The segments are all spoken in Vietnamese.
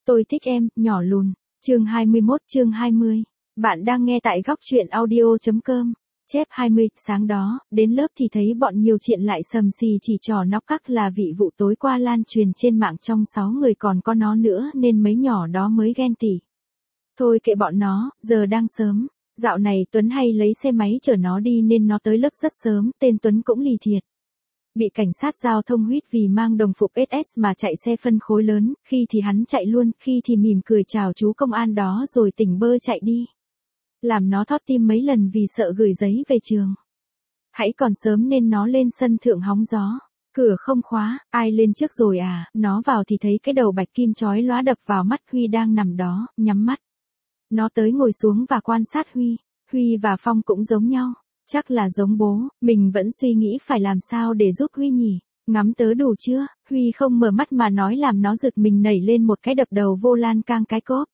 Tôi thích em, nhỏ lùn. Chương 21, chương 20. Bạn đang nghe tại góc truyện audio.com. Chép 20, sáng đó, đến lớp thì thấy bọn nhiều chuyện lại sầm xì chỉ trò nóc các là vị vụ tối qua lan truyền trên mạng trong 6 người còn có nó nữa nên mấy nhỏ đó mới ghen tị. Thôi kệ bọn nó, giờ đang sớm. Dạo này Tuấn hay lấy xe máy chở nó đi nên nó tới lớp rất sớm, tên Tuấn cũng lì thiệt. Bị cảnh sát giao thông huýt vì mang đồng phục SS mà chạy xe phân khối lớn, khi thì hắn chạy luôn, khi thì mỉm cười chào chú công an đó rồi tỉnh bơ chạy đi. Làm nó thót tim mấy lần vì sợ gửi giấy về trường. Hãy còn sớm nên nó lên sân thượng hóng gió. Cửa không khóa, ai lên trước rồi à, nó vào thì thấy cái đầu bạch kim chói lóa đập vào mắt Huy đang nằm đó, nhắm mắt. Nó tới ngồi xuống và quan sát Huy. Huy và Phong cũng giống nhau. Chắc là giống bố, mình vẫn suy nghĩ phải làm sao để giúp Huy nhỉ. Ngắm tớ đủ chưa? Huy không mở mắt mà nói làm nó giật mình nảy lên một cái đập đầu vô lan can cái cốp.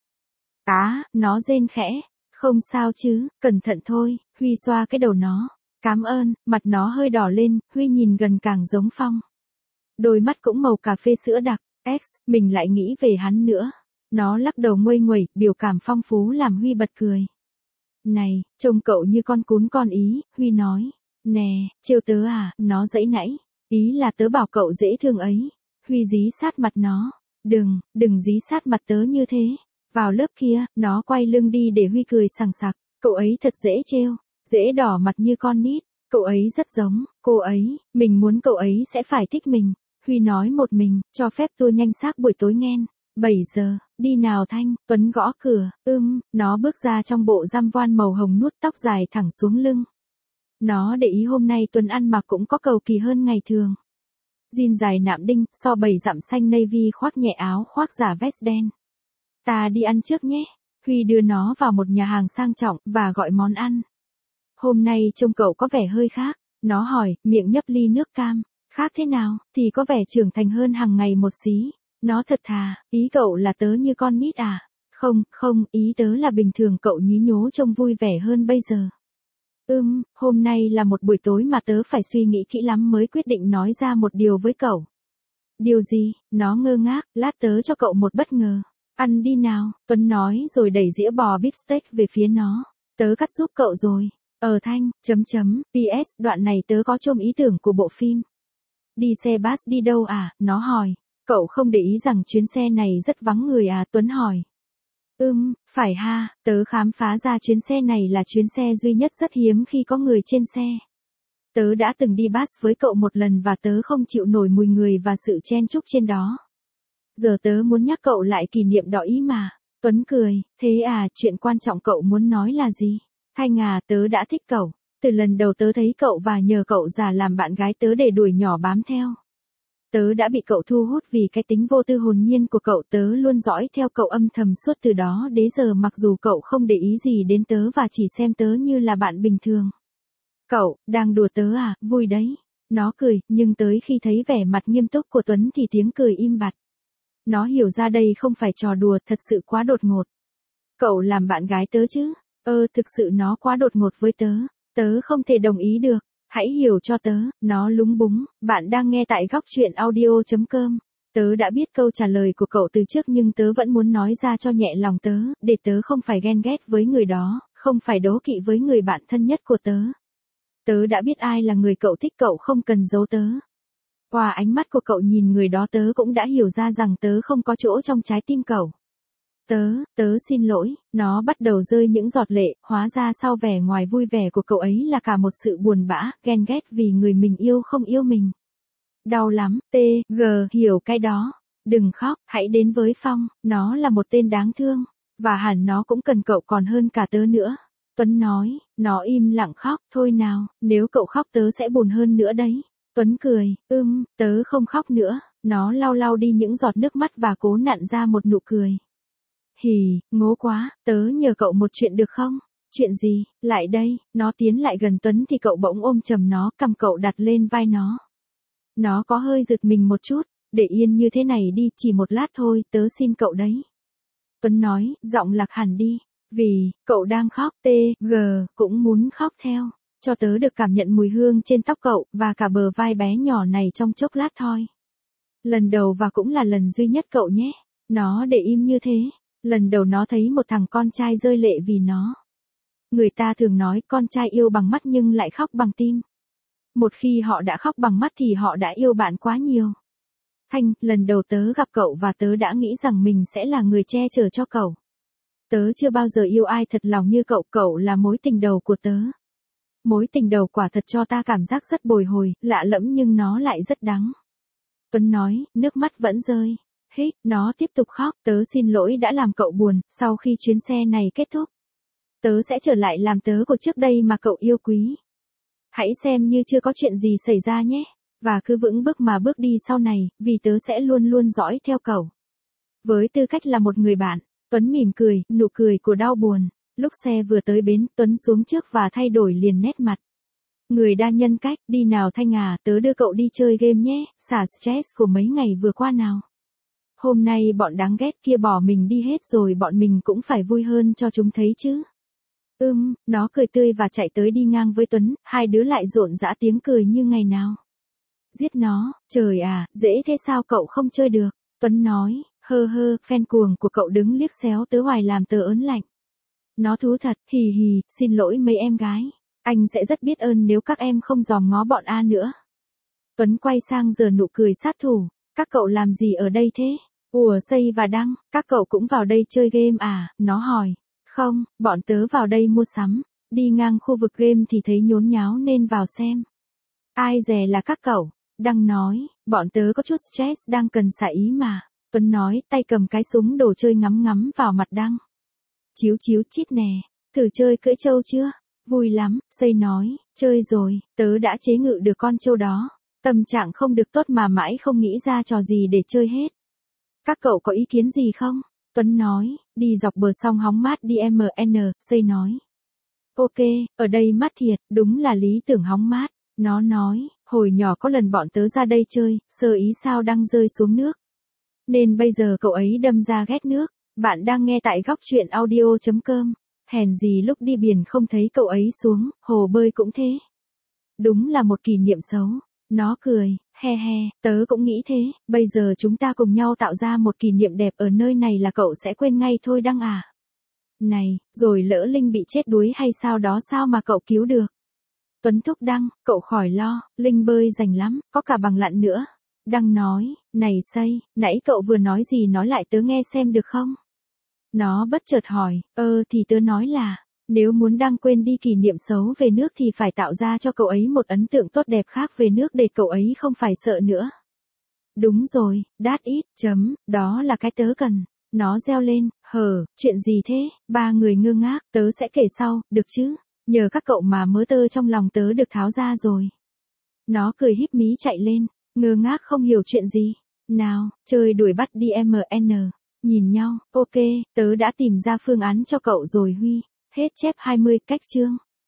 Nó rên khẽ. Không sao chứ, cẩn thận thôi. Huy xoa cái đầu nó. Cám ơn, mặt nó hơi đỏ lên, Huy nhìn gần càng giống Phong. Đôi mắt cũng màu cà phê sữa đặc. Mình lại nghĩ về hắn nữa. Nó lắc đầu nguây nguẩy, biểu cảm phong phú làm Huy bật cười. Này, trông cậu như con cún con ý, Huy nói. Nè, trêu tớ à, nó giãy nãy. Ý là tớ bảo cậu dễ thương ấy. Huy dí sát mặt nó. Đừng dí sát mặt tớ như thế. Vào lớp kia, nó quay lưng đi để Huy cười sằng sặc. Cậu ấy thật dễ trêu, dễ đỏ mặt như con nít. Cậu ấy rất giống, cô ấy, mình muốn cậu ấy sẽ phải thích mình. Huy nói một mình, cho phép tôi nhanh xác buổi tối nghen. 7 giờ, đi nào Thanh, Tuấn gõ cửa, nó bước ra trong bộ giăm voan màu hồng nuốt tóc dài thẳng xuống lưng. Nó để ý hôm nay Tuấn ăn mặc cũng có cầu kỳ hơn ngày thường. Jean dài nạm đinh, so 7 dặm xanh navy khoác nhẹ áo khoác giả vest đen. Ta đi ăn trước nhé. Huy đưa nó vào một nhà hàng sang trọng và gọi món ăn. Hôm nay trông cậu có vẻ hơi khác, nó hỏi, miệng nhấp ly nước cam. Khác thế nào, thì có vẻ trưởng thành hơn hàng ngày một xí. Nó thật thà, ý cậu là tớ như con nít à? Không, ý tớ là bình thường cậu nhí nhố trông vui vẻ hơn bây giờ. Hôm nay là một buổi tối mà tớ phải suy nghĩ kỹ lắm mới quyết định nói ra một điều với cậu. Điều gì? Nó ngơ ngác, lát tớ cho cậu một bất ngờ. Ăn đi nào, Tuấn nói rồi đẩy dĩa bò beef steak về phía nó. Tớ cắt giúp cậu rồi. Thanh, PS, đoạn này tớ có trông ý tưởng của bộ phim. Đi xe bus đi đâu à? Nó hỏi. Cậu không để ý rằng chuyến xe này rất vắng người à? Tuấn hỏi. Phải ha, tớ khám phá ra chuyến xe này là chuyến xe duy nhất rất hiếm khi có người trên xe. Tớ đã từng đi bus với cậu một lần và tớ không chịu nổi mùi người và sự chen chúc trên đó. Giờ tớ muốn nhắc cậu lại kỷ niệm đó ý mà. Tuấn cười, thế à, chuyện quan trọng cậu muốn nói là gì? Thanh à, tớ đã thích cậu. Từ lần đầu tớ thấy cậu và nhờ cậu giả làm bạn gái tớ để đuổi nhỏ bám theo. Tớ đã bị cậu thu hút vì cái tính vô tư hồn nhiên của cậu, tớ luôn dõi theo cậu âm thầm suốt từ đó đến giờ mặc dù cậu không để ý gì đến tớ và chỉ xem tớ như là bạn bình thường. Cậu, đang đùa tớ à, vui đấy. Nó cười, nhưng tới khi thấy vẻ mặt nghiêm túc của Tuấn thì tiếng cười im bặt. Nó hiểu ra đây không phải trò đùa, thật sự quá đột ngột. Cậu làm bạn gái tớ chứ? Thực sự nó quá đột ngột với tớ. Tớ không thể đồng ý được. Hãy hiểu cho tớ, nó lúng búng. Bạn đang nghe tại góc truyện audio.com. Tớ đã biết câu trả lời của cậu từ trước nhưng tớ vẫn muốn nói ra cho nhẹ lòng tớ, để tớ không phải ghen ghét với người đó, không phải đố kỵ với người bạn thân nhất của tớ. Tớ đã biết ai là người cậu thích, cậu không cần giấu tớ. Qua ánh mắt của cậu nhìn người đó tớ cũng đã hiểu ra rằng tớ không có chỗ trong trái tim cậu. Tớ xin lỗi, nó bắt đầu rơi những giọt lệ, hóa ra sau vẻ ngoài vui vẻ của cậu ấy là cả một sự buồn bã, ghen ghét vì người mình yêu không yêu mình. Đau lắm, hiểu cái đó. Đừng khóc, hãy đến với Phong, nó là một tên đáng thương, và hẳn nó cũng cần cậu còn hơn cả tớ nữa. Tuấn nói, nó im lặng khóc, thôi nào, nếu cậu khóc tớ sẽ buồn hơn nữa đấy. Tuấn cười, tớ không khóc nữa, nó lau đi những giọt nước mắt và cố nặn ra một nụ cười. Hì, ngố quá, tớ nhờ cậu một chuyện được không? Chuyện gì? Lại đây, nó tiến lại gần Tuấn thì cậu bỗng ôm chầm nó, cầm cậu đặt lên vai nó. Nó có hơi giật mình một chút, để yên như thế này đi, chỉ một lát thôi, tớ xin cậu đấy. Tuấn nói, giọng lạc hẳn đi, vì, cậu đang khóc, cũng muốn khóc theo. Cho tớ được cảm nhận mùi hương trên tóc cậu, và cả bờ vai bé nhỏ này trong chốc lát thôi. Lần đầu và cũng là lần duy nhất cậu nhé. Nó để im như thế. Lần đầu nó thấy một thằng con trai rơi lệ vì nó. Người ta thường nói con trai yêu bằng mắt nhưng lại khóc bằng tim. Một khi họ đã khóc bằng mắt thì họ đã yêu bạn quá nhiều. Thanh, lần đầu tớ gặp cậu và tớ đã nghĩ rằng mình sẽ là người che chở cho cậu. Tớ chưa bao giờ yêu ai thật lòng như cậu, cậu là mối tình đầu của tớ. Mối tình đầu quả thật cho ta cảm giác rất bồi hồi, lạ lẫm nhưng nó lại rất đắng. Tuấn nói, nước mắt vẫn rơi. Hít, nó tiếp tục khóc, tớ xin lỗi đã làm cậu buồn, sau khi chuyến xe này kết thúc. Tớ sẽ trở lại làm tớ của trước đây mà cậu yêu quý. Hãy xem như chưa có chuyện gì xảy ra nhé, và cứ vững bước mà bước đi sau này, vì tớ sẽ luôn luôn dõi theo cậu. Với tư cách là một người bạn, Tuấn mỉm cười, nụ cười của đau buồn. Lúc xe vừa tới bến, Tuấn xuống trước và thay đổi liền nét mặt. Người đa nhân cách, đi nào Thanh à, tớ đưa cậu đi chơi game nhé, xả stress của mấy ngày vừa qua nào. Hôm nay bọn đáng ghét kia bỏ mình đi hết rồi, bọn mình cũng phải vui hơn cho chúng thấy chứ. Nó cười tươi và chạy tới đi ngang với Tuấn, hai đứa lại rộn rã tiếng cười như ngày nào. Giết nó, trời à, dễ thế sao cậu không chơi được, Tuấn nói, fan cuồng của cậu đứng liếc xéo tớ hoài làm tớ ớn lạnh. Nó thú thật, hì hì, xin lỗi mấy em gái. Anh sẽ rất biết ơn nếu các em không dòm ngó bọn A nữa. Tuấn quay sang giở nụ cười sát thủ, các cậu làm gì ở đây thế? Ủa Xây và Đăng, các cậu cũng vào đây chơi game à? Nó hỏi. Không, bọn tớ vào đây mua sắm. Đi ngang khu vực game thì thấy nhốn nháo nên vào xem. Ai dè là các cậu? Đăng nói, bọn tớ có chút stress đang cần xả ý mà. Tuấn nói, tay cầm cái súng đồ chơi ngắm ngắm vào mặt Đăng. Chíu chíu chít nè, thử chơi cưỡi trâu chưa? Vui lắm, Xây nói, chơi rồi, tớ đã chế ngự được con trâu đó. Tâm trạng không được tốt mà mãi không nghĩ ra trò gì để chơi hết. Các cậu có ý kiến gì không? Tuấn nói, đi dọc bờ sông hóng mát đi MN, Xây nói. Ok, ở đây mát thiệt, đúng là lý tưởng hóng mát. Nó nói, hồi nhỏ có lần bọn tớ ra đây chơi, sơ ý sao Đăng rơi xuống nước. Nên bây giờ cậu ấy đâm ra ghét nước. Bạn đang nghe tại góc truyện audio.com. Hèn gì lúc đi biển không thấy cậu ấy xuống, hồ bơi cũng thế. Đúng là một kỷ niệm xấu. Nó cười, he, tớ cũng nghĩ thế, bây giờ chúng ta cùng nhau tạo ra một kỷ niệm đẹp ở nơi này là cậu sẽ quên ngay thôi Đăng à. Này, rồi lỡ Linh bị chết đuối hay sao đó sao mà cậu cứu được. Tuấn thúc Đăng, cậu khỏi lo, Linh bơi rành lắm, có cả bằng lặn nữa. Đăng nói, này Xây, nãy cậu vừa nói gì nói lại tớ nghe xem được không? Nó bất chợt hỏi, thì tớ nói là, nếu muốn Đăng quên đi kỷ niệm xấu về nước thì phải tạo ra cho cậu ấy một ấn tượng tốt đẹp khác về nước để cậu ấy không phải sợ nữa. Đúng rồi, đó là cái tớ cần. Nó reo lên, chuyện gì thế? Ba người ngơ ngác, tớ sẽ kể sau, được chứ? Nhờ các cậu mà mớ tơ trong lòng tớ được tháo ra rồi. Nó cười híp mí chạy lên, ngơ ngác không hiểu chuyện gì. Nào, chơi đuổi bắt đi MN. Nhìn nhau, ok, tớ đã tìm ra phương án cho cậu rồi Huy. Hết chép 20 cách chương.